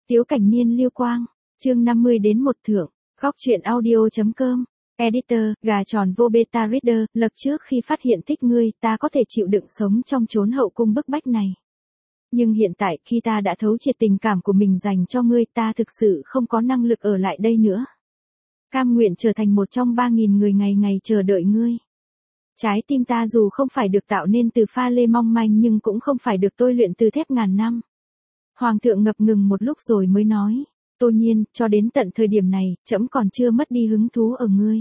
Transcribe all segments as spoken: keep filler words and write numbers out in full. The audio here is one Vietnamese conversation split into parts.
Tiếu Cảnh Niên Liêu Quang, chương năm mươi đến một thượng, góc truyện audio.com, editor, gà tròn vô beta reader, lập trước khi phát hiện thích ngươi, ta có thể chịu đựng sống trong chốn hậu cung bức bách này. Nhưng hiện tại, khi ta đã thấu triệt tình cảm của mình dành cho ngươi, ta thực sự không có năng lực ở lại đây nữa. Cam nguyện trở thành một trong ba nghìn người ngày ngày chờ đợi ngươi. Trái tim ta dù không phải được tạo nên từ pha lê mong manh nhưng cũng không phải được tôi luyện từ thép ngàn năm. Hoàng thượng ngập ngừng một lúc rồi mới nói, Tô Nhiên, cho đến tận thời điểm này, trẫm còn chưa mất đi hứng thú ở ngươi.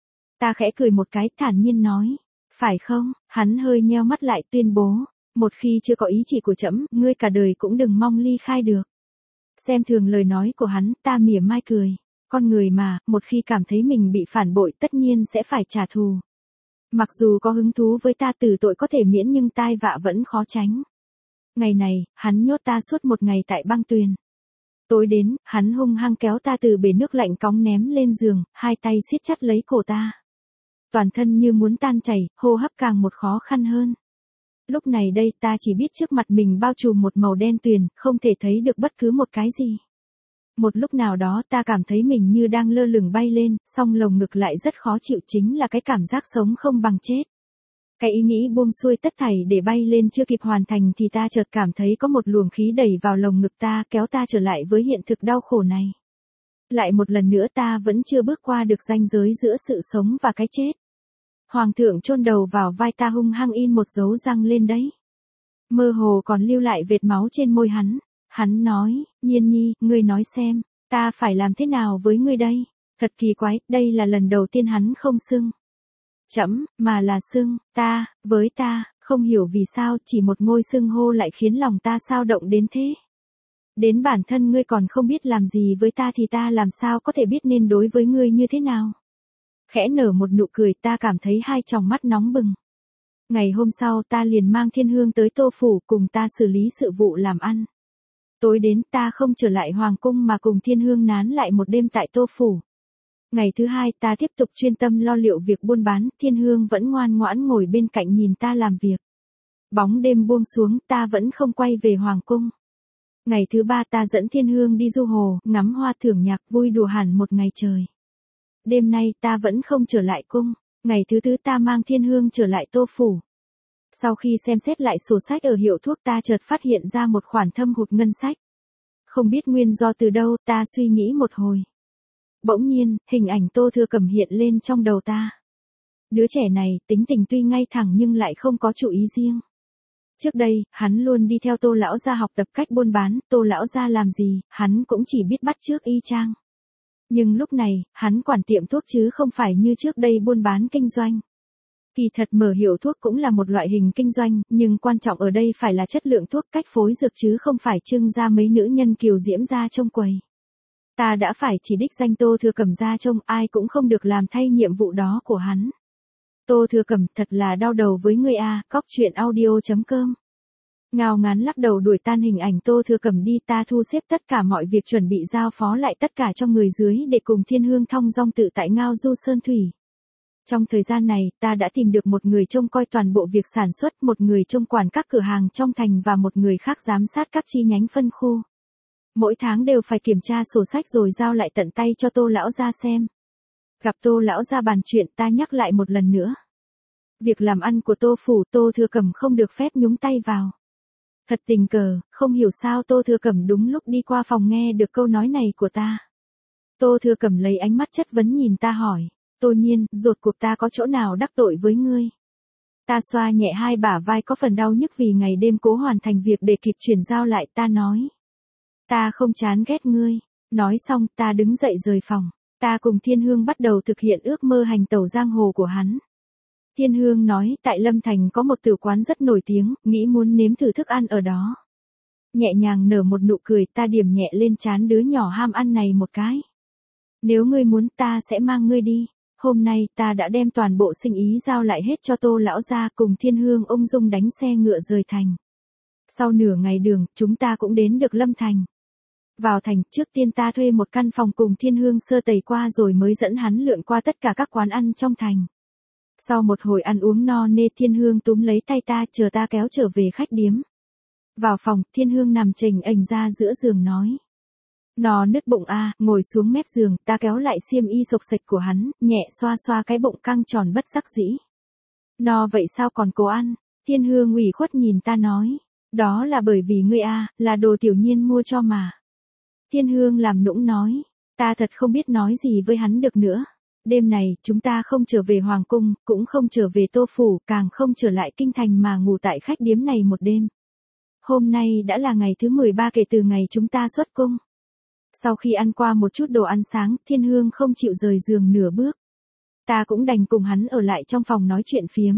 Ta khẽ cười một cái, thản nhiên nói, phải không? Hắn hơi nheo mắt lại tuyên bố, một khi chưa có ý chỉ của trẫm, ngươi cả đời cũng đừng mong ly khai được. Xem thường lời nói của hắn, ta mỉa mai cười, con người mà, một khi cảm thấy mình bị phản bội tất nhiên sẽ phải trả thù. Mặc dù có hứng thú với ta, tử tội có thể miễn nhưng tai vạ vẫn khó tránh. Ngày này, hắn nhốt ta suốt một ngày tại băng tuyền. Tối đến, hắn hung hăng kéo ta từ bể nước lạnh cóng ném lên giường, hai tay siết chặt lấy cổ ta. Toàn thân như muốn tan chảy, hô hấp càng một khó khăn hơn. Lúc này đây ta chỉ biết trước mặt mình bao trùm một màu đen tuyền, không thể thấy được bất cứ một cái gì. Một lúc nào đó ta cảm thấy mình như đang lơ lửng bay lên, song lồng ngực lại rất khó chịu, chính là cái cảm giác sống không bằng chết. Cái ý nghĩ buông xuôi tất thảy để bay lên chưa kịp hoàn thành thì ta chợt cảm thấy có một luồng khí đẩy vào lồng ngực ta, kéo ta trở lại với hiện thực đau khổ này. Lại một lần nữa ta vẫn chưa bước qua được ranh giới giữa sự sống và cái chết. Hoàng thượng chôn đầu vào vai ta, hung hăng in một dấu răng lên đấy. Mơ hồ còn lưu lại vệt máu trên môi hắn. Hắn nói, Nhiên nhi, ngươi nói xem, ta phải làm thế nào với ngươi đây? Thật kỳ quái, đây là lần đầu tiên hắn không xưng trẫm, mà là xưng ta, với ta, không hiểu vì sao chỉ một ngôi xưng hô lại khiến lòng ta sao động đến thế. Đến bản thân ngươi còn không biết làm gì với ta thì ta làm sao có thể biết nên đối với ngươi như thế nào. Khẽ nở một nụ cười, ta cảm thấy hai tròng mắt nóng bừng. Ngày hôm sau ta liền mang Thiên Hương tới Tô Phủ cùng ta xử lý sự vụ làm ăn. Tối đến ta không trở lại Hoàng Cung mà cùng Thiên Hương nán lại một đêm tại Tô Phủ. Ngày thứ hai ta tiếp tục chuyên tâm lo liệu việc buôn bán, Thiên Hương vẫn ngoan ngoãn ngồi bên cạnh nhìn ta làm việc. Bóng đêm buông xuống, ta vẫn không quay về Hoàng Cung. Ngày thứ ba ta dẫn Thiên Hương đi du hồ, ngắm hoa thưởng nhạc, vui đùa hẳn một ngày trời. Đêm nay ta vẫn không trở lại cung. Ngày thứ tư ta mang Thiên Hương trở lại Tô Phủ. Sau khi xem xét lại sổ sách ở hiệu thuốc, ta chợt phát hiện ra một khoản thâm hụt ngân sách. Không biết nguyên do từ đâu, ta suy nghĩ một hồi. Bỗng nhiên, hình ảnh Tô Thừa Cẩm hiện lên trong đầu ta. Đứa trẻ này, tính tình tuy ngay thẳng nhưng lại không có chủ ý riêng. Trước đây, hắn luôn đi theo Tô lão gia học tập cách buôn bán, Tô lão gia làm gì, hắn cũng chỉ biết bắt chước y chang. Nhưng lúc này, hắn quản tiệm thuốc chứ không phải như trước đây buôn bán kinh doanh. Kỳ thật mở hiệu thuốc cũng là một loại hình kinh doanh, nhưng quan trọng ở đây phải là chất lượng thuốc, cách phối dược chứ không phải trưng ra mấy nữ nhân kiều diễm ra trông quầy. Ta đã phải chỉ đích danh Tô Thừa Cẩm ra trông, ai cũng không được làm thay nhiệm vụ đó của hắn. Tô Thừa Cẩm, thật là đau đầu với ngươi a, cóc truyện audio.com. Ngao ngán lắc đầu đuổi tan hình ảnh Tô Thừa Cẩm đi, ta thu xếp tất cả mọi việc chuẩn bị giao phó lại tất cả cho người dưới để cùng Thiên Hương thong dong tự tại ngao du sơn thủy. Trong thời gian này, ta đã tìm được một người trông coi toàn bộ việc sản xuất, một người trông quản các cửa hàng trong thành và một người khác giám sát các chi nhánh phân khu. Mỗi tháng đều phải kiểm tra sổ sách rồi giao lại tận tay cho Tô lão gia xem. Gặp Tô lão gia bàn chuyện, ta nhắc lại một lần nữa. Việc làm ăn của Tô Phủ, Tô Thừa Cẩm không được phép nhúng tay vào. Thật tình cờ, không hiểu sao Tô Thừa Cẩm đúng lúc đi qua phòng nghe được câu nói này của ta. Tô Thừa Cẩm lấy ánh mắt chất vấn nhìn ta hỏi, Tô Nhiên, rốt cuộc ta có chỗ nào đắc tội với ngươi? Ta xoa nhẹ hai bả vai có phần đau nhức vì ngày đêm cố hoàn thành việc để kịp chuyển giao lại, ta nói. Ta không chán ghét ngươi. Nói xong, ta đứng dậy rời phòng. Ta cùng Thiên Hương bắt đầu thực hiện ước mơ hành tẩu giang hồ của hắn. Thiên Hương nói, tại Lâm Thành có một tử quán rất nổi tiếng, nghĩ muốn nếm thử thức ăn ở đó. Nhẹ nhàng nở một nụ cười, ta điểm nhẹ lên trán đứa nhỏ ham ăn này một cái. Nếu ngươi muốn, ta sẽ mang ngươi đi. Hôm nay, ta đã đem toàn bộ sinh ý giao lại hết cho Tô lão gia, cùng Thiên Hương ung dung đánh xe ngựa rời thành. Sau nửa ngày đường, chúng ta cũng đến được Lâm Thành. Vào thành, trước tiên ta thuê một căn phòng cùng Thiên Hương sơ tẩy qua rồi mới dẫn hắn lượn qua tất cả các quán ăn trong thành. Sau một hồi ăn uống no nê, Thiên Hương túm lấy tay ta chờ ta kéo trở về khách điếm. Vào phòng, Thiên Hương nằm chềnh ềnh ra giữa giường nói. Nó nứt bụng a, ngồi xuống mép giường, ta kéo lại xiêm y xộc xệch của hắn, nhẹ xoa xoa cái bụng căng tròn bất đắc dĩ. No vậy sao còn cố ăn? Thiên Hương ủy khuất nhìn ta nói. Đó là bởi vì ngươi a, là đồ tiểu nhiên mua cho mà. Thiên Hương làm nũng nói. Ta thật không biết nói gì với hắn được nữa. Đêm này, chúng ta không trở về Hoàng Cung, cũng không trở về Tô Phủ, càng không trở lại Kinh Thành mà ngủ tại khách điếm này một đêm. Hôm nay đã là ngày thứ mười ba kể từ ngày chúng ta xuất cung. Sau khi ăn qua một chút đồ ăn sáng, Thiên Hương không chịu rời giường nửa bước. Ta cũng đành cùng hắn ở lại trong phòng nói chuyện phiếm.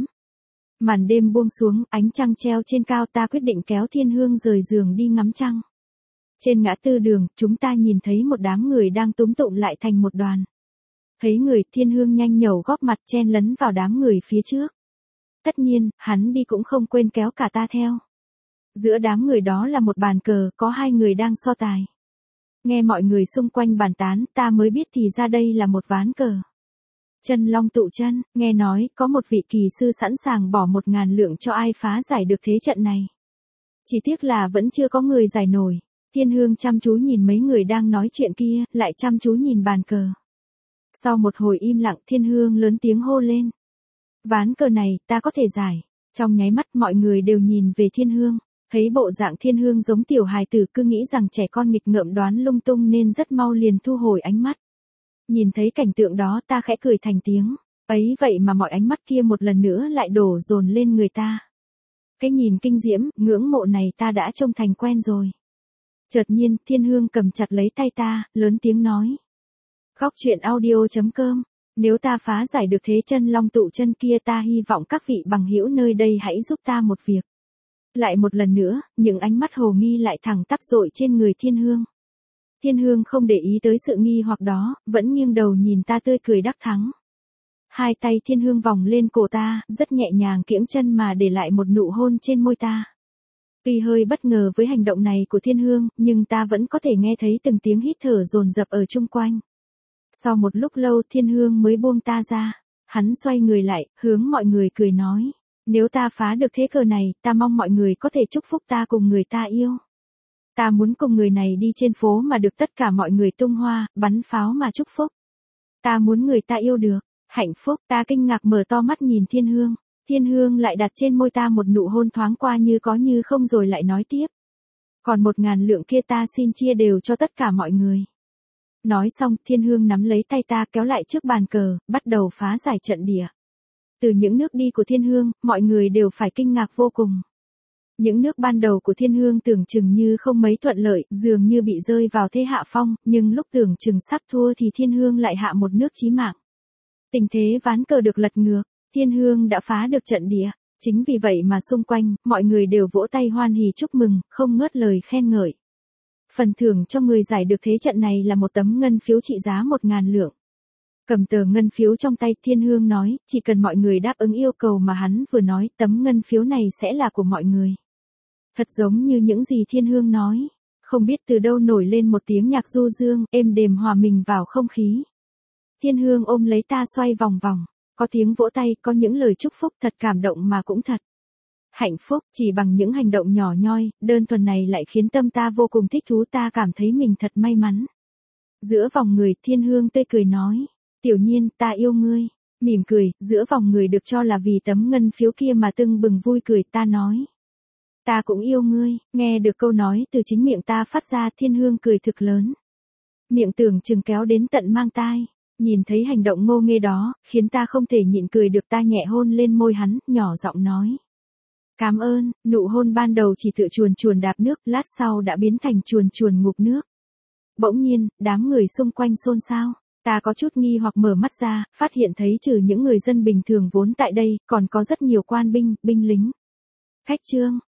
Màn đêm buông xuống, ánh trăng treo trên cao, ta quyết định kéo Thiên Hương rời giường đi ngắm trăng. Trên ngã tư đường, chúng ta nhìn thấy một đám người đang túm tụm lại thành một đoàn. Thấy người, Thiên Hương nhanh nhẩu góp mặt chen lấn vào đám người phía trước. Tất nhiên, hắn đi cũng không quên kéo cả ta theo. Giữa đám người đó là một bàn cờ, có hai người đang so tài. Nghe mọi người xung quanh bàn tán, ta mới biết thì ra đây là một ván cờ. Chân long tụ chân, nghe nói, có một vị kỳ sư sẵn sàng bỏ một ngàn lượng cho ai phá giải được thế trận này. Chỉ tiếc là vẫn chưa có người giải nổi. Thiên Hương chăm chú nhìn mấy người đang nói chuyện kia, lại chăm chú nhìn bàn cờ. Sau một hồi im lặng, Thiên Hương lớn tiếng hô lên. Ván cờ này, ta có thể giải. Trong nháy mắt mọi người đều nhìn về Thiên Hương. Thấy bộ dạng Thiên Hương giống tiểu hài tử, cứ nghĩ rằng trẻ con nghịch ngợm đoán lung tung nên rất mau liền thu hồi ánh mắt. Nhìn thấy cảnh tượng đó ta khẽ cười thành tiếng. Ấy vậy mà mọi ánh mắt kia một lần nữa lại đổ dồn lên người ta. Cái nhìn kinh diễm, ngưỡng mộ này ta đã trông thành quen rồi. Chợt nhiên, Thiên Hương cầm chặt lấy tay ta, lớn tiếng nói. Khóc chuyện audio chấm com. Nếu ta phá giải được thế chân long tụ chân kia, ta hy vọng các vị bằng hữu nơi đây hãy giúp ta một việc. Lại một lần nữa, những ánh mắt hồ nghi lại thẳng tắp dội trên người Thiên Hương. Thiên Hương không để ý tới sự nghi hoặc đó, vẫn nghiêng đầu nhìn ta tươi cười đắc thắng. Hai tay Thiên Hương vòng lên cổ ta, rất nhẹ nhàng kiễng chân mà để lại một nụ hôn trên môi ta. Tuy hơi bất ngờ với hành động này của Thiên Hương, nhưng ta vẫn có thể nghe thấy từng tiếng hít thở dồn dập ở chung quanh. Sau một lúc lâu Thiên Hương mới buông ta ra. Hắn xoay người lại, hướng mọi người cười nói. Nếu ta phá được thế cờ này, ta mong mọi người có thể chúc phúc ta cùng người ta yêu. Ta muốn cùng người này đi trên phố mà được tất cả mọi người tung hoa, bắn pháo mà chúc phúc. Ta muốn người ta yêu được, hạnh phúc. Ta kinh ngạc mở to mắt nhìn Thiên Hương. Thiên Hương lại đặt trên môi ta một nụ hôn thoáng qua như có như không rồi lại nói tiếp. Còn một ngàn lượng kia ta xin chia đều cho tất cả mọi người. Nói xong, Thiên Hương nắm lấy tay ta kéo lại trước bàn cờ, bắt đầu phá giải trận địa. Từ những nước đi của Thiên Hương, mọi người đều phải kinh ngạc vô cùng. Những nước ban đầu của Thiên Hương tưởng chừng như không mấy thuận lợi, dường như bị rơi vào thế hạ phong, nhưng lúc tưởng chừng sắp thua thì Thiên Hương lại hạ một nước chí mạng. Tình thế ván cờ được lật ngược, Thiên Hương đã phá được trận địa. Chính vì vậy mà xung quanh, mọi người đều vỗ tay hoan hỉ chúc mừng, không ngớt lời khen ngợi. Phần thưởng cho người giải được thế trận này là một tấm ngân phiếu trị giá một ngàn lượng. Cầm tờ ngân phiếu trong tay, Thiên Hương nói, chỉ cần mọi người đáp ứng yêu cầu mà hắn vừa nói, tấm ngân phiếu này sẽ là của mọi người. Thật giống như những gì Thiên Hương nói. Không biết từ đâu nổi lên một tiếng nhạc du dương, êm đềm hòa mình vào không khí. Thiên Hương ôm lấy ta xoay vòng vòng. Có tiếng vỗ tay, có những lời chúc phúc thật cảm động mà cũng thật. Hạnh phúc, chỉ bằng những hành động nhỏ nhoi, đơn thuần này lại khiến tâm ta vô cùng thích thú, ta cảm thấy mình thật may mắn. Giữa vòng người, Thiên Hương tươi cười nói. Tiểu nhiên, ta yêu ngươi. Mỉm cười, giữa vòng người được cho là vì tấm ngân phiếu kia mà tưng bừng vui cười, ta nói. Ta cũng yêu ngươi. Nghe được câu nói từ chính miệng ta phát ra, Thiên Hương cười thực lớn. Miệng tưởng chừng kéo đến tận mang tai. Nhìn thấy hành động ngô nghê đó, khiến ta không thể nhịn cười được, ta nhẹ hôn lên môi hắn, nhỏ giọng nói. Cảm ơn. Nụ hôn ban đầu chỉ tựa chuồn chuồn đạp nước, lát sau đã biến thành chuồn chuồn ngụp nước. Bỗng nhiên, đám người xung quanh xôn xao. Ta có chút nghi hoặc mở mắt ra, phát hiện thấy trừ những người dân bình thường vốn tại đây, còn có rất nhiều quan binh, binh lính. Khách trương,